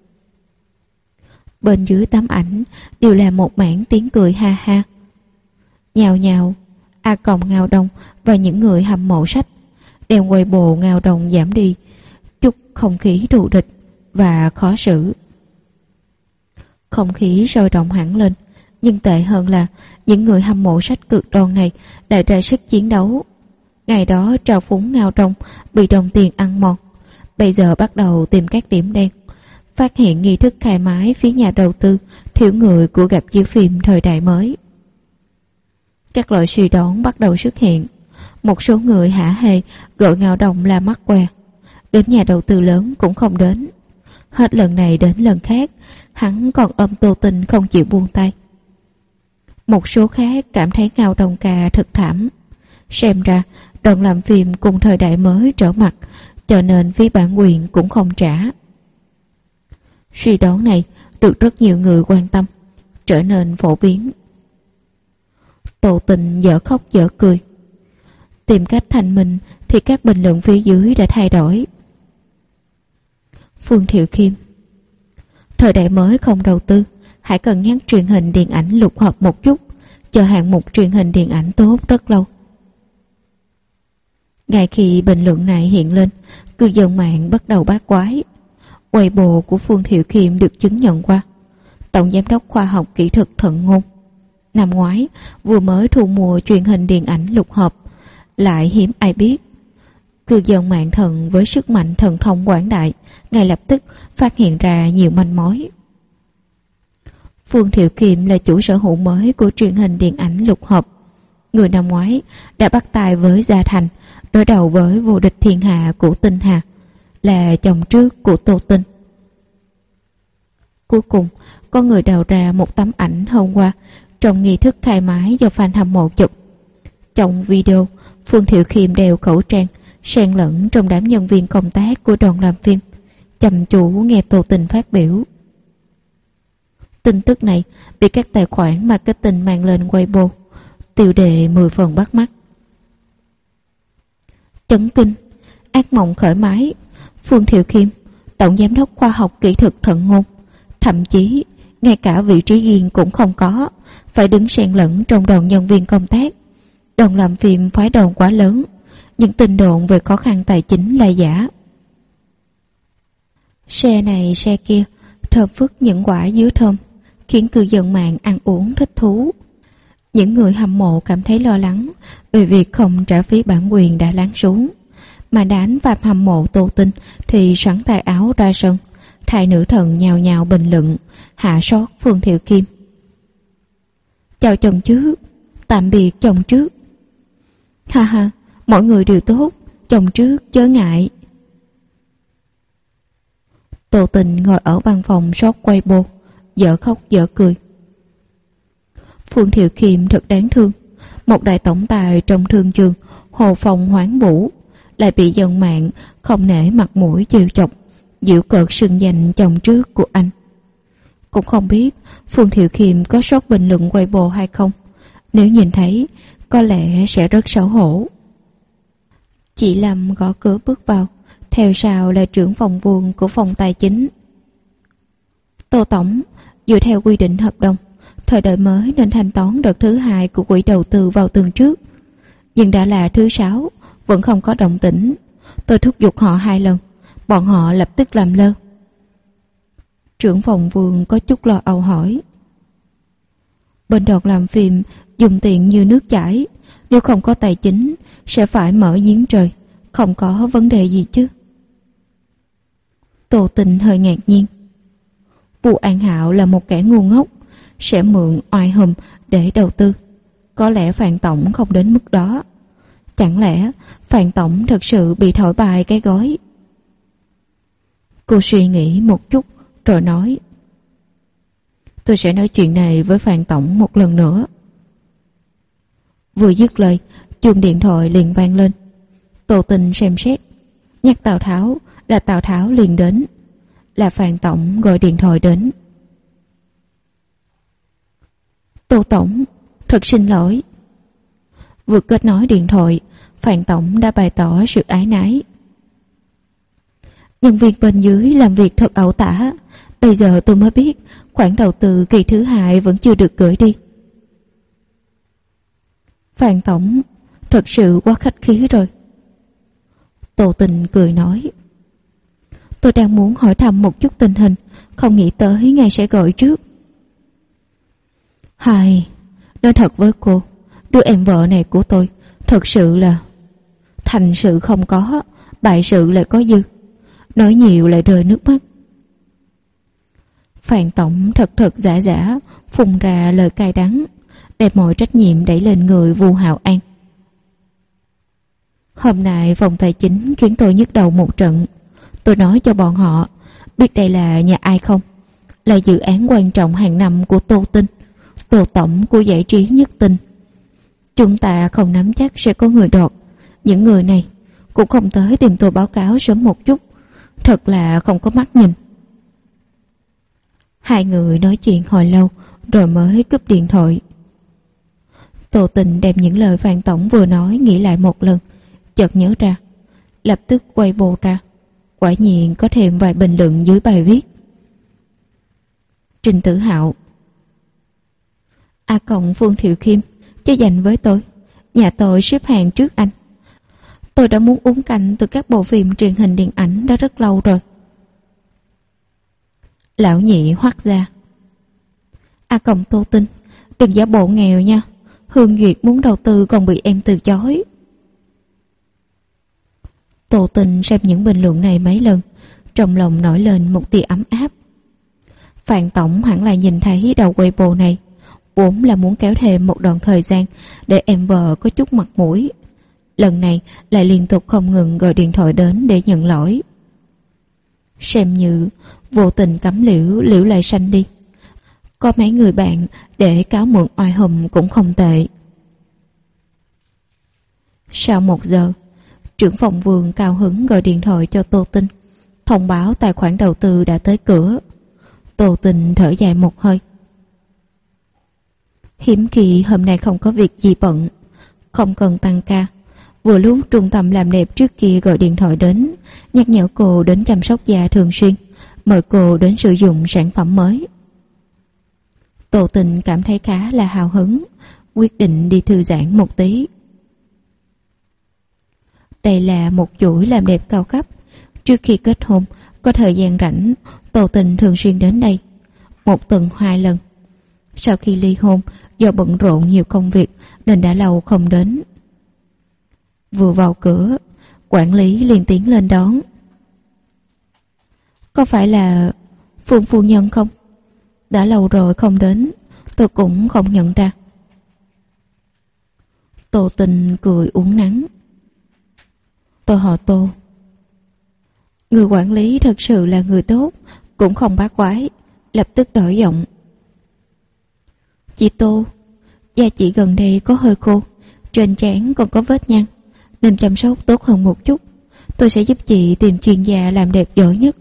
S2: Bên dưới tấm ảnh đều là một mảng tiếng cười ha ha. Nhào nhào, Ngao Đông và những người hâm mộ sách đem Weibo Ngao Đông giảm đi chút không khí thù địch và khó xử. Không khí sôi động hẳn lên, nhưng tệ hơn là những người hâm mộ sách cực đoan này đã ra sức chiến đấu. Ngày đó trào phúng Ngao Đông bị đồng tiền ăn mòn, bây giờ bắt đầu tìm các điểm đen. Phát hiện nghi thức khai mái phía nhà đầu tư thiếu người của Rạp chiếu phim thời đại mới. Các loại suy đoán bắt đầu xuất hiện. Một số người hả hê gọi Ngao Đông là mắc què, đến nhà đầu tư lớn cũng không đến. Hết lần này đến lần khác, hắn còn ôm Tô Tinh không chịu buông tay. Một số khác cảm thấy Ngao Đông ca thật thảm. Xem ra đoàn làm phim cùng thời đại mới trở mặt, cho nên phí bản quyền cũng không trả. Suy đoán này được rất nhiều người quan tâm, trở nên phổ biến. Tô Tinh dở khóc dở cười. Tìm cách thanh minh thì các bình luận phía dưới đã thay đổi. Phương Thiệu Khiêm: thời đại mới không đầu tư, hãy cân nhắc truyền hình điện ảnh lục hợp một chút, chờ hạng mục truyền hình điện ảnh tốt rất lâu. Ngay khi bình luận này hiện lên, cư dân mạng bắt đầu bát quái. Weibo của Phương Thiệu Khiêm được chứng nhận qua Tổng Giám đốc Khoa học Kỹ thuật Thận Ngôn. Năm ngoái vừa mới thu mua truyền hình điện ảnh lục hợp, lại hiếm ai biết. Cư dân mạng thần với sức mạnh thần thông quảng đại ngay lập tức phát hiện ra nhiều manh mối. Phương Thiệu Khiêm là chủ sở hữu mới của truyền hình điện ảnh lục hợp. Người năm ngoái đã bắt tay với Gia Thành, đối đầu với vô địch thiên hạ của Tinh Hà, là chồng trước của Tô Tinh. Cuối cùng, có người đào ra một tấm ảnh hôm qua trong nghi thức khai mái do fan hâm mộ chụp. Trong video, Phương Thiệu Khiêm đeo khẩu trang, xen lẫn trong đám nhân viên công tác của đoàn làm phim, chăm chú nghe Tô Tinh phát biểu. Tin tức này bị các tài khoản marketing mang lên Weibo, tiêu đề 10 phần bắt mắt. Chấn kinh, ác mộng khởi mái. Phương Thiệu Khiêm, tổng giám đốc khoa học kỹ thuật Thận Ngôn, thậm chí ngay cả vị trí riêng cũng không có, phải đứng xen lẫn trong đoàn nhân viên công tác. Đoàn làm phim phái đồn quá lớn, những tin đồn về khó khăn tài chính là giả. Xe này xe kia, thơm phức những quả dứa thơm, khiến cư dân mạng ăn uống thích thú. Những người hâm mộ cảm thấy lo lắng về việc không trả phí bản quyền đã lắng xuống, mà đám fan hâm mộ Tô Tinh thì xoắn tay áo ra sân, thay nữ thần nhào nhào bình luận hạ sót Phương Thiệu Kim. Chào chồng trước, tạm biệt chồng trước. Ha ha, mọi người đều tốt, chồng trước chớ ngại. Tô Tình ngồi ở văn phòng soát Weibo, dở khóc dở cười. Phương Thiệu Kim thật đáng thương, một đại tổng tài trong thương trường hồ phong hoáng vũ, lại bị dân mạng không nể mặt mũi trêu chọc, giễu cợt xưng danh chồng trước của anh. Cũng không biết Phương Thiệu Kim có soát bình luận Weibo hay không, nếu nhìn thấy có lẽ sẽ rất xấu hổ. Chị Lâm gõ cửa bước vào, theo sau là trưởng phòng vườn của phòng tài chính. Tô tổng, dựa theo quy định hợp đồng, thời đại mới nên thanh toán đợt thứ 2 của quỹ đầu tư vào tuần trước, nhưng đã là thứ 6 vẫn không có động tĩnh. Tôi thúc giục họ 2 lần, bọn họ lập tức làm lơ. Trưởng phòng vườn có chút lo âu hỏi. Bên đoàn làm phim dùng tiền như nước chảy, nếu không có tài chính sẽ phải mở giếng trời, không có vấn đề gì chứ? Tô Tình hơi ngạc nhiên. Vu An Hạo là một kẻ ngu ngốc, sẽ mượn oai hùm để đầu tư. Có lẽ Phan tổng không đến mức đó. Chẳng lẽ Phan tổng thật sự bị thổi bài cái gói? Cô suy nghĩ một chút rồi nói. Tôi sẽ nói chuyện này với Phan tổng một lần nữa. Vừa dứt lời, chuông điện thoại liền vang lên. Tô Tình xem xét, nhắc Tào Tháo là Tào Tháo liền đến. Là Phan tổng gọi điện thoại đến. Tô tổng, thật xin lỗi. Vừa kết nối điện thoại, Phan tổng đã bày tỏ sự áy náy. Nhân viên bên dưới làm việc thật ẩu tả, bây giờ tôi mới biết khoản đầu tư kỳ thứ 2 vẫn chưa được gửi đi. Phan tổng, thật sự quá khách khí rồi. Tô Tình cười nói. Tôi đang muốn hỏi thăm một chút tình hình, không nghĩ tới ngài sẽ gọi trước. Hài, nói thật với cô, đứa em vợ này của tôi thật sự là thành sự không có, bại sự lại có dư, nói nhiều lại rơi nước mắt. Phan tổng thật giả giả phun ra lời cay đắng, đem mọi trách nhiệm đẩy lên người Vu Hạo An. Hôm nay phòng tài chính khiến tôi nhức đầu một trận. Tôi nói cho bọn họ biết đây là nhà ai không? Là dự án quan trọng hàng năm của Tô Tinh, Tô tổng của giải trí Nhất Tinh. Chúng ta không nắm chắc sẽ có người đoạt. Những người này cũng không tới tìm tôi báo cáo sớm một chút, thật là không có mắt nhìn. Hai người nói chuyện hồi lâu rồi mới cúp điện thoại. Tô Tình đem những lời Phan tổng vừa nói nghĩ lại một lần, chợt nhớ ra, lập tức quay bộ ra. Quả nhiên có thêm vài bình luận dưới bài viết. Trình Tử Hạo Phương Thiệu Kim chơi dành với tôi, nhà tôi xếp hàng trước anh. Tôi đã muốn uống canh từ các bộ phim truyền hình điện ảnh đã rất lâu rồi. Lão Nhị hoắt ra. Tô Tinh, đừng giả bộ nghèo nha, Hương Duyệt muốn đầu tư còn bị em từ chối. Tô Tình xem những bình luận này mấy lần, trong lòng nổi lên một tia ấm áp. Phan tổng hẳn là nhìn thấy đầu Weibo này, vốn là muốn kéo thêm một đoạn thời gian để em vợ có chút mặt mũi. Lần này lại liên tục không ngừng gọi điện thoại đến để nhận lỗi. Xem như vô tình cấm liễu lại sanh đi. Có mấy người bạn để cáo mượn oai hùm cũng không tệ. Sau 1 giờ, trưởng phòng vườn cao hứng gọi điện thoại cho Tô Tinh, thông báo tài khoản đầu tư đã tới cửa. Tô Tinh thở dài một hơi. Hiếm khi hôm nay không có việc gì bận, không cần tăng ca, Vừa lúc trung tâm làm đẹp trước kia gọi điện thoại đến, nhắc nhở cô đến chăm sóc da thường xuyên, mời cô đến sử dụng sản phẩm mới. Tô Tình cảm thấy khá là hào hứng, quyết định đi thư giãn một tí. Đây là một chuỗi làm đẹp cao cấp. Trước khi kết hôn, có thời gian rảnh, Tô Tình thường xuyên đến đây, một tuần 2 lần. Sau khi ly hôn, do bận rộn nhiều công việc nên đã lâu không đến. Vừa vào cửa, quản lý liền tiến lên đón. Có phải là Phương phu nhân không? Đã lâu rồi không đến, tôi cũng không nhận ra. Tô Tình cười uốn nắn. Tôi họ Tô. Người quản lý thật sự là người tốt, cũng không bá quái, lập tức đổi giọng. Chị Tô, da chị gần đây có hơi khô, trên trán còn có vết nhăn, nên chăm sóc tốt hơn một chút. Tôi sẽ giúp chị tìm chuyên gia làm đẹp giỏi nhất.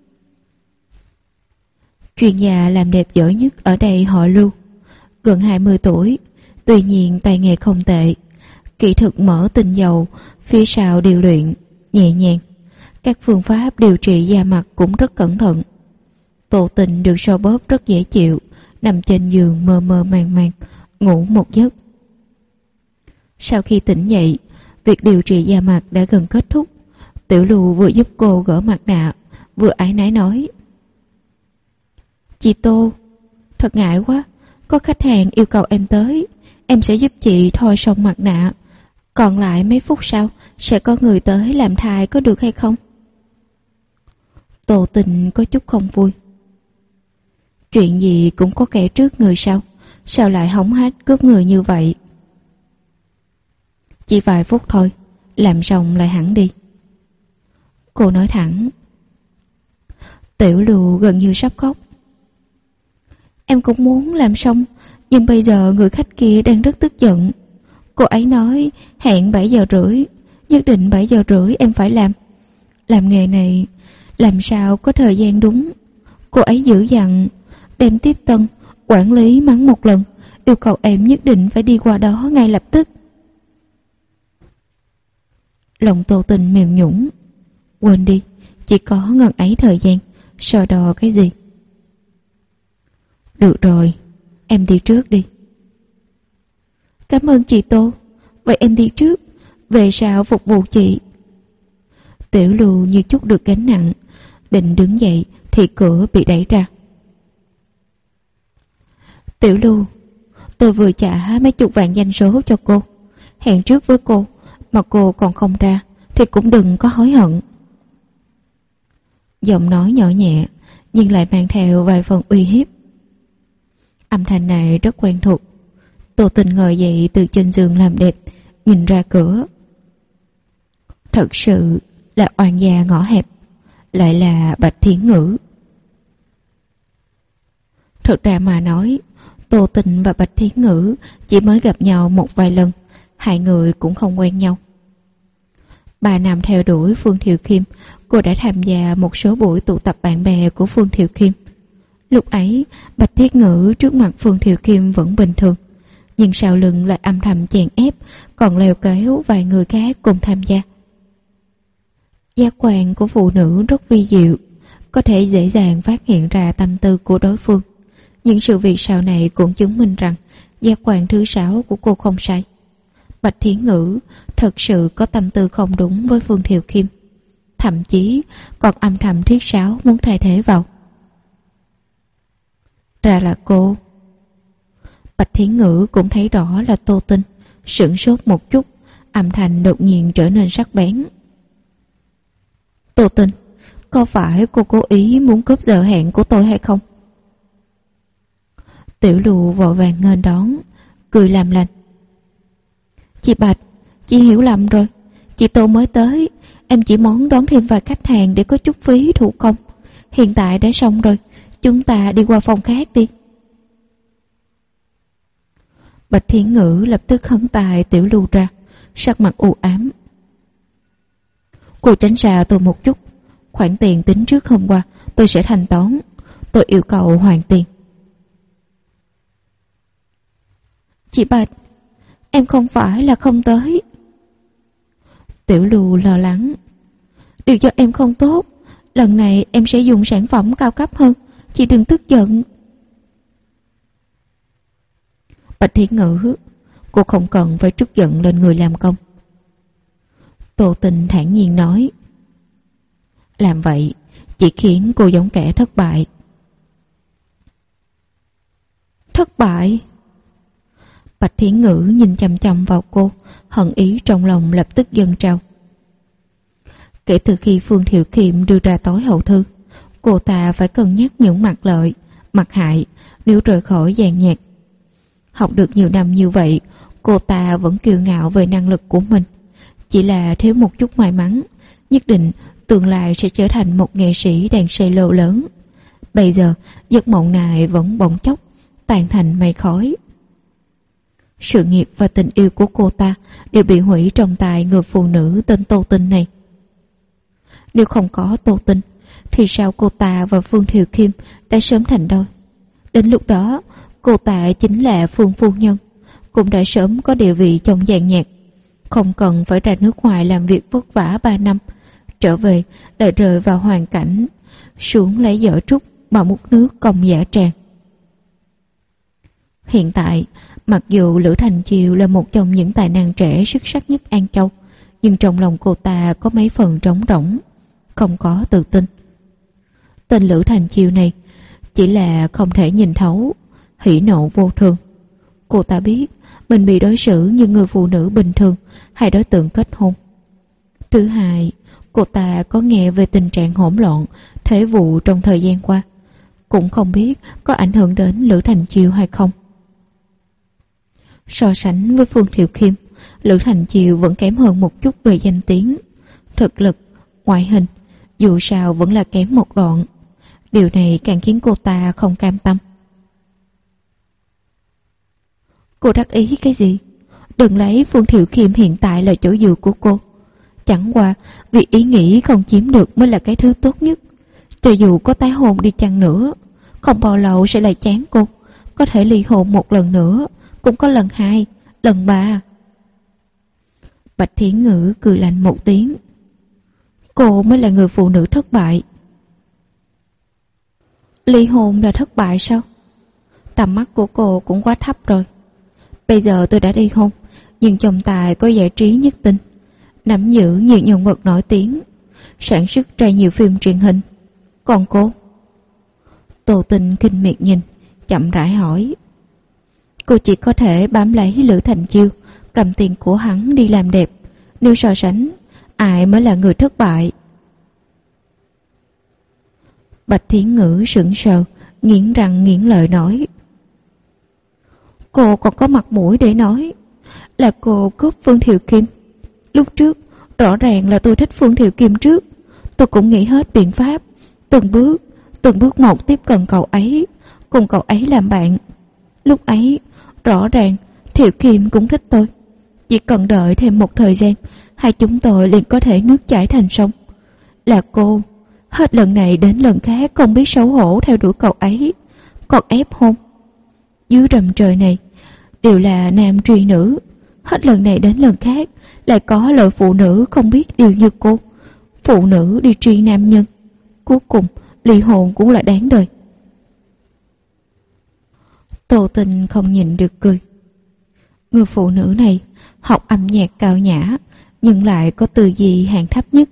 S2: Chuyên gia làm đẹp giỏi nhất ở đây họ Lưu, gần 20 tuổi, tuy nhiên tay nghề không tệ, kỹ thuật mỡ tinh dầu, phía sau điều luyện nhẹ nhàng, các phương pháp điều trị da mặt cũng rất cẩn thận. Tô Tình được xoa bóp rất dễ chịu, nằm trên giường mơ mơ màng màng, ngủ một giấc. Sau khi tỉnh dậy, việc điều trị da mặt đã gần kết thúc. Tiểu Lưu vừa giúp cô gỡ mặt nạ, vừa áy náy nói: Chị Tô, thật ngại quá, có khách hàng yêu cầu em tới, em sẽ giúp chị thôi xong mặt nạ, còn lại mấy phút sau sẽ có người tới làm thai, có được hay không? Tô Tình có chút không vui. Chuyện gì cũng có kẻ trước người sau, sao lại hống hách cướp người như vậy? Chỉ vài phút thôi, làm xong lại hẳn đi. Cô nói thẳng. Tiểu Lưu gần như sắp khóc. Em cũng muốn làm xong, nhưng bây giờ người khách kia đang rất tức giận. Cô ấy nói hẹn 7 giờ rưỡi, nhất định 7 giờ rưỡi em phải làm. Làm nghề này làm sao có thời gian đúng. Cô ấy dữ dằn, đem tiếp tân, quản lý mắng một lần, yêu cầu em nhất định phải đi qua đó ngay lập tức. Lòng Tô Tình mềm nhũn. Quên đi, chỉ có ngần ấy thời gian, so đo cái gì. Được rồi, em đi trước đi. Cảm ơn chị Tô, vậy em đi trước, về sau phục vụ chị. Tiểu Lưu như chút được gánh nặng, định đứng dậy thì cửa bị đẩy ra. Tiểu Lưu, tôi vừa trả mấy chục vạn doanh số cho cô, hẹn trước với cô mà cô còn không ra thì cũng đừng có hối hận. Giọng nói nhỏ nhẹ nhưng lại mang theo vài phần uy hiếp. Âm thanh này rất quen thuộc. Tô Tình ngồi dậy từ trên giường làm đẹp, nhìn ra cửa. Thật sự là oan gia ngõ hẹp, lại là Bạch Thiến Ngữ. Thực ra mà nói, Tô Tình và Bạch Thiến Ngữ chỉ mới gặp nhau một vài lần, hai người cũng không quen nhau. 3 năm theo đuổi Phương Thiệu Khiêm, cô đã tham gia một số buổi tụ tập bạn bè của Phương Thiệu Khiêm. Lúc ấy, Bạch Thiến Ngữ trước mặt Phương Thiệu Khiêm vẫn bình thường, nhưng sau lưng lại âm thầm chèn ép, còn lèo kéo vài người khác cùng tham gia. Giác quan của phụ nữ rất vi diệu, có thể dễ dàng phát hiện ra tâm tư của đối phương. Những sự việc sau này cũng chứng minh rằng giác quan thứ 6 của cô không sai. Bạch Thiến Ngữ thật sự có tâm tư không đúng với Phương Thiệu Khiêm, thậm chí còn âm thầm thuyết sáo muốn thay thế vào. Ra là cô. Bạch Thiến Ngữ cũng thấy rõ là Tô Tình, sửng sốt một chút, âm thanh đột nhiên trở nên sắc bén. Tô Tình, có phải cô cố ý muốn cướp giờ hẹn của tôi hay không? Tiểu Lưu vội vàng nghênh đón, cười làm lành. Chị Bạch, chị hiểu lầm rồi. Chị Tô mới tới, em chỉ muốn đón thêm vài khách hàng để có chút phí thủ công. Hiện tại đã xong rồi, chúng ta đi qua phòng khác đi. Bạch Thiến Ngữ lập tức hất tay Tiểu Lưu ra, sắc mặt u ám. Cô tránh xa tôi một chút, khoản tiền tính trước hôm qua tôi sẽ thanh toán, tôi yêu cầu hoàn tiền. Chị Bạch, em không phải là không tới. Tiểu Lưu lo lắng. Điều cho em không tốt, lần này em sẽ dùng sản phẩm cao cấp hơn, chị đừng tức giận. Bạch Thiến Ngữ, cô không cần phải trút giận lên người làm công. Tô Tình thản nhiên nói. Làm vậy chỉ khiến cô giống kẻ thất bại. Thất bại? Bạch Thiến Ngữ nhìn chằm chằm vào cô, hận ý trong lòng lập tức dâng trào. Kể từ khi Phương Thiệu Kiệm đưa ra tối hậu thư, cô ta phải cân nhắc những mặt lợi, mặt hại nếu rời khỏi dàn nhạc. Học được nhiều năm như vậy, cô ta vẫn kiêu ngạo về năng lực của mình. Chỉ là thiếu một chút may mắn, nhất định tương lai sẽ trở thành một nghệ sĩ đàn cello lớn. Bây giờ, giấc mộng này vẫn bỗng chốc tan thành mây khói. Sự nghiệp và tình yêu của cô ta đều bị hủy trong tay người phụ nữ tên Tô Tinh này. Nếu không có Tô Tinh, thì sao cô ta và Phương Thiệu Kim đã sớm thành đôi? Đến lúc đó, cô ta chính là Phương phu nhân, cũng đã sớm có địa vị trong dàn nhạc, không cần phải ra nước ngoài làm việc vất vả 3 năm, trở về lại rơi vào hoàn cảnh xuống lấy giỏ trúc mà múc nước công dã tràng. Hiện tại, mặc dù Lữ Thành Chiêu là một trong những tài năng trẻ xuất sắc nhất An Châu, nhưng trong lòng cô ta có mấy phần trống rỗng, không có tự tin. Tên Lữ Thành Chiêu này chỉ là không thể nhìn thấu, hỉ nộ vô thường. Cô ta biết mình bị đối xử như người phụ nữ bình thường hay đối tượng kết hôn. Thứ hai, cô ta có nghe về tình trạng hỗn loạn thế vụ trong thời gian qua, cũng không biết có ảnh hưởng đến Lữ Thành Chiêu hay không. So sánh với Phương Thiệu Kim, Lữ Thành Chiêu vẫn kém hơn một chút về danh tiếng, thực lực, ngoại hình, dù sao vẫn là kém một đoạn. Điều này càng khiến cô ta không cam tâm. Cô đắc ý cái gì? Đừng lấy Phương Thiệu Kim hiện tại là chỗ dựa của cô. Chẳng qua vì ý nghĩ không chiếm được mới là cái thứ tốt nhất. Cho dù có tái hôn đi chăng nữa, không bao lâu sẽ lại chán cô. Có thể ly hôn một lần nữa, cũng có lần 2, lần 3. Bạch Thiến Ngữ cười lạnh một tiếng. Cô mới là người phụ nữ thất bại. Ly hôn là thất bại sao? Tầm mắt của cô cũng quá thấp rồi. Bây giờ tôi đã ly hôn, nhưng chồng tài có giải trí nhất tinh, nắm giữ nhiều nhân vật nổi tiếng, sản xuất ra nhiều phim truyền hình. Còn cô? Tô Tình kinh miệt nhìn, chậm rãi hỏi. Cô chỉ có thể bám lấy Lữ Thành Chiêu, cầm tiền của hắn đi làm đẹp. Nếu so sánh, ai mới là người thất bại? Bạch Thiến Ngữ sững sờ, nghiến răng nghiến lợi nói. Cô còn có mặt mũi để nói là cô cướp Phương Thiệu Kim. Lúc trước rõ ràng là tôi thích Phương Thiệu Kim trước. Tôi cũng nghĩ hết biện pháp, từng bước một tiếp cận cậu ấy, cùng cậu ấy làm bạn. Lúc ấy rõ ràng Thiệu Kim cũng thích tôi. Chỉ cần đợi thêm một thời gian, hai chúng tôi liền có thể nước chảy thành sông. Là cô hết lần này đến lần khác không biết xấu hổ theo đuổi cậu ấy, còn ép hôn. Dưới rầm trời này đều là nam truy nữ, hết lần này đến lần khác lại có loại phụ nữ không biết điều như cô. Phụ nữ đi truy nam nhân, cuối cùng ly hôn cũng là đáng đời. Tô Tình không nhịn được cười. Người phụ nữ này học âm nhạc cao nhã, nhưng lại có tư duy hạng thấp nhất.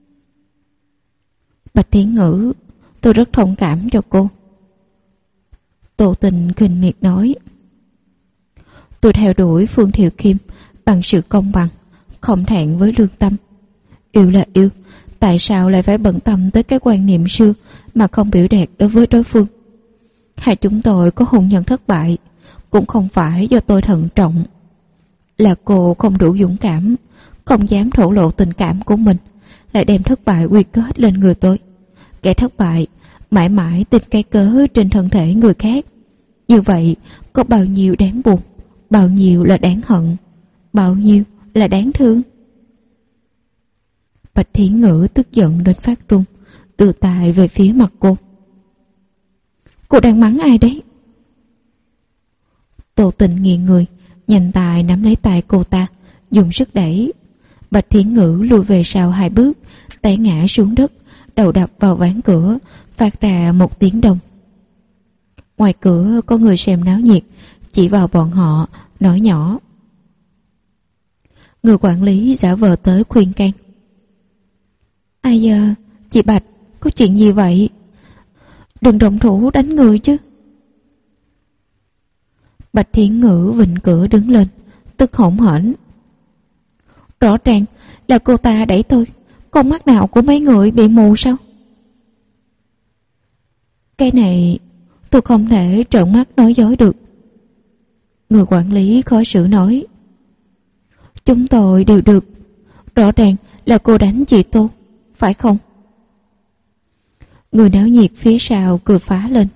S2: Bạch Thiến Ngữ, tôi rất thông cảm cho cô. Tô Tình khinh miệt nói. Tôi theo đuổi Phương Thiệu Kim bằng sự công bằng, không thẹn với lương tâm. Yêu là yêu, tại sao lại phải bận tâm tới cái quan niệm xưa mà không biểu đạt đối với đối phương? Hai chúng tôi có hôn nhân thất bại, cũng không phải do tôi thận trọng. Là cô không đủ dũng cảm, không dám thổ lộ tình cảm của mình, lại đem thất bại quy kết lên người tôi. Kẻ thất bại mãi mãi tìm cái cớ trên thân thể người khác. Như vậy có bao nhiêu đáng buồn, bao nhiêu là đáng hận, bao nhiêu là đáng thương. Bạch Thiến Ngữ tức giận đến phát run, đưa tay về phía mặt cô. Cô đang mắng ai đấy? Tô Tình nghiêng người, nhanh tay nắm lấy tay cô ta, dùng sức đẩy. Bạch Thiến Ngữ lùi về sau 2 bước, té ngã xuống đất, đầu đập vào ván cửa, phát ra một tiếng động. Ngoài cửa có người xem náo nhiệt, chỉ vào bọn họ, nói nhỏ. Người quản lý giả vờ tới khuyên can. Ai giờ, chị Bạch, có chuyện gì vậy? Đừng động thủ đánh người chứ. Bạch Thiến Ngữ vịnh cửa đứng lên, tức hổn hển. Rõ ràng là cô ta đẩy tôi, con mắt nào của mấy người bị mù sao? Cái này tôi không thể trợn mắt nói dối được. Người quản lý khó xử nói. Chúng tôi đều được. Rõ ràng là cô đánh chị Tô, phải không? Người náo nhiệt phía sau cười phá lên.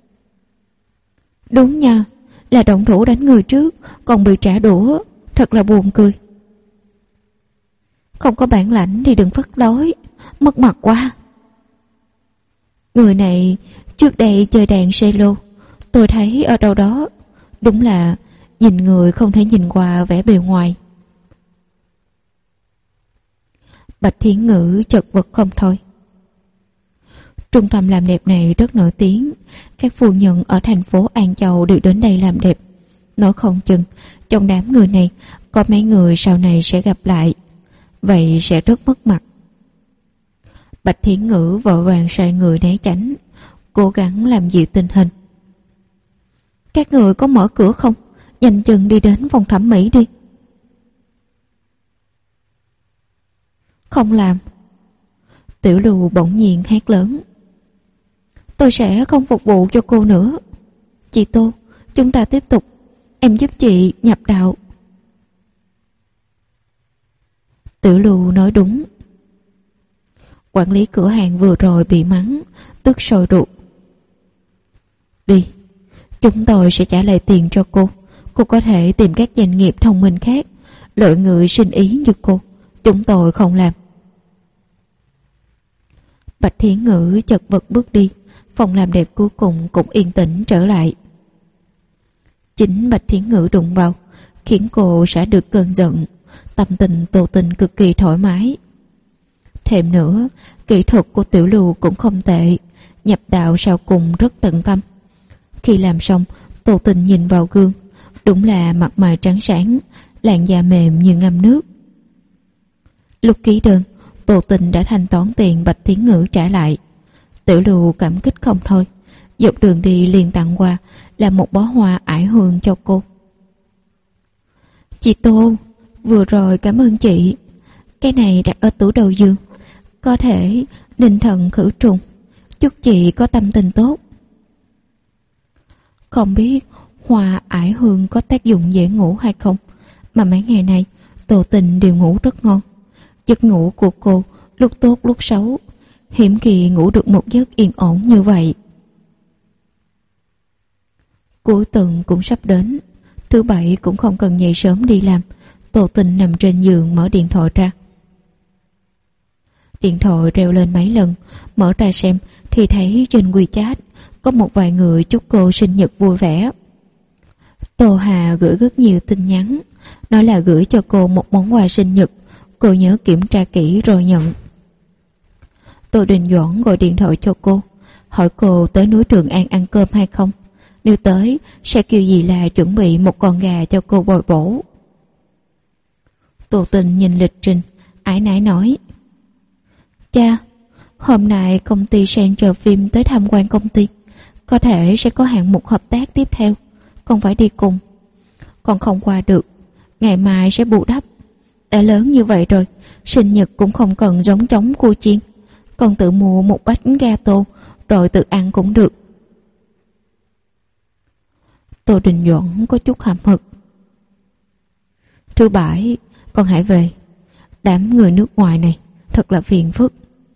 S2: Đúng nha, là động thủ đánh người trước, còn bị trả đũa, thật là buồn cười. Không có bản lãnh thì đừng phất lối, mất mặt quá. Người này trước đây chơi đàn cello, tôi thấy ở đâu đó. Đúng là nhìn người không thể nhìn qua vẻ bề ngoài. Bạch Thiến Ngữ chật vật không thôi. Trung tâm làm đẹp này rất nổi tiếng, các phu nhân ở thành phố An Châu đều đến đây làm đẹp. Nói không chừng trong đám người này có mấy người sau này sẽ gặp lại, vậy sẽ rất mất mặt. Bạch Thiến Ngữ vội vàng xoay người né tránh, cố gắng làm dịu tình hình. Các người có mở cửa không? Nhanh chân đi đến phòng thẩm mỹ đi. Không làm. Tiểu Lưu bỗng nhiên hét lớn. Tôi sẽ không phục vụ cho cô nữa. Chị Tô, chúng ta tiếp tục. Em giúp chị nhập đạo. Tiểu Lưu nói đúng. Quản lý cửa hàng vừa rồi bị mắng, tức sôi ruột. Đi, chúng tôi sẽ trả lại tiền cho cô. Cô có thể tìm các doanh nghiệp thông minh khác, loại người sinh ý như cô. Chúng tôi không làm. Bạch Thiến Ngữ chật vật bước đi, phòng làm đẹp cuối cùng cũng yên tĩnh trở lại. Chính Bạch Thiến Ngữ đụng vào, khiến cô sẽ được cơn giận. Tâm tình Tô Tình cực kỳ thoải mái. Thêm nữa, kỹ thuật của Tiểu Lưu cũng không tệ, nhập đạo sau cùng rất tận tâm. Khi làm xong, Tô Tình nhìn vào gương, đúng là mặt mày trắng sáng, làn da mềm như ngâm nước. Lúc ký đơn, Tô Tình đã thanh toán tiền Bạch Thiến Ngữ trả lại. Tiểu Lưu cảm kích không thôi, dọc đường đi liền tặng quà là một bó hoa ải hương cho cô. Chị Tô, vừa rồi cảm ơn chị. Cái này đặt ở tủ đầu giường, có thể ninh thần khử trùng. Chúc chị có tâm tình tốt. Không biết hoa ải hương có tác dụng dễ ngủ hay không, mà mấy ngày này Tô Tình đều ngủ rất ngon. Giấc ngủ của cô lúc tốt lúc xấu, hiếm kỳ ngủ được một giấc yên ổn như vậy. Cuối tuần cũng sắp đến, thứ bảy cũng không cần dậy sớm đi làm. Tô Tình nằm trên giường mở điện thoại ra. Điện thoại reo lên mấy lần, mở ra xem thì thấy trên WeChat có một vài người chúc cô sinh nhật vui vẻ. Tô Hà gửi rất nhiều tin nhắn, nói là gửi cho cô một món quà sinh nhật, cô nhớ kiểm tra kỹ rồi nhận. Tô Đình Doãn gọi điện thoại cho cô, hỏi cô tới núi Trường An ăn cơm hay không. Nếu tới, sẽ kêu dì là chuẩn bị một con gà cho cô bồi bổ. Tô Tình nhìn lịch trình, ái nái nói. Cha, hôm nay công ty Central Film tới tham quan công ty, có thể sẽ có hạng mục hợp tác tiếp theo, con phải đi cùng. Con không qua được, ngày mai sẽ bù đắp. Đã lớn như vậy rồi, sinh nhật cũng không cần giống trống cua chiên. Con tự mua một bánh gato rồi tự ăn cũng được. Tô Đình Doãn có chút hậm hực. Thứ bảy con hãy về. Đám người nước ngoài này thật là phiền phức.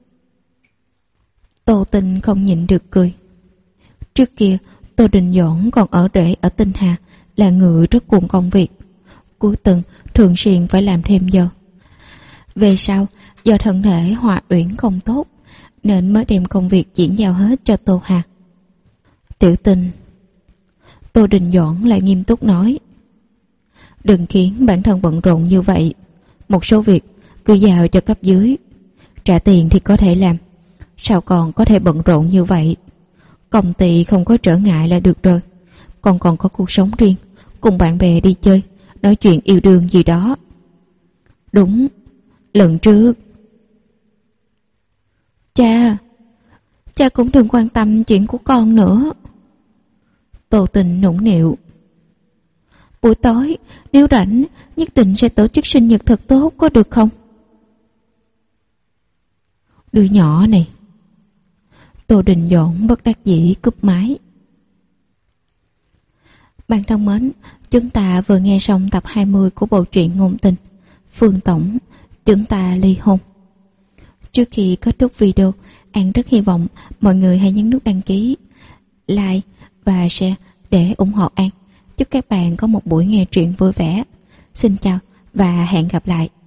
S2: Tô Tình không nhịn được cười. Trước kia Tô Đình Doãn còn ở rể ở Tinh Hà, là người rất cuồng công việc. Cuối tuần thường xuyên phải làm thêm giờ. Về sau do thân thể Hòa Uyển không tốt, nên mới đem công việc chuyển giao hết cho Tô Hà. Tiểu Tình. Tô Đình Doãn lại nghiêm túc nói. Đừng khiến bản thân bận rộn như vậy. Một số việc cứ giao cho cấp dưới. Trả tiền thì có thể làm, sao còn có thể bận rộn như vậy? Công ty không có trở ngại là được rồi. Con còn có cuộc sống riêng, cùng bạn bè đi chơi, nói chuyện yêu đương gì đó. Đúng, lần trước. Cha cũng đừng quan tâm chuyện của con nữa. Tô Tình nũng nịu. Buổi tối nếu rảnh nhất định sẽ tổ chức sinh nhật thật tốt, có được không? Đứa nhỏ này. Tô Đình Dọn bất đắc dĩ cúp máy. Bạn thân mến, chúng ta vừa nghe xong tập 20 của bộ truyện ngôn tình Phương Tổng Chúng Ta Ly Hôn. Trước khi kết thúc video, An rất hy vọng mọi người hãy nhấn nút đăng ký, like và share để ủng hộ An. Chúc các bạn có một buổi nghe truyện vui vẻ. Xin chào và hẹn gặp lại.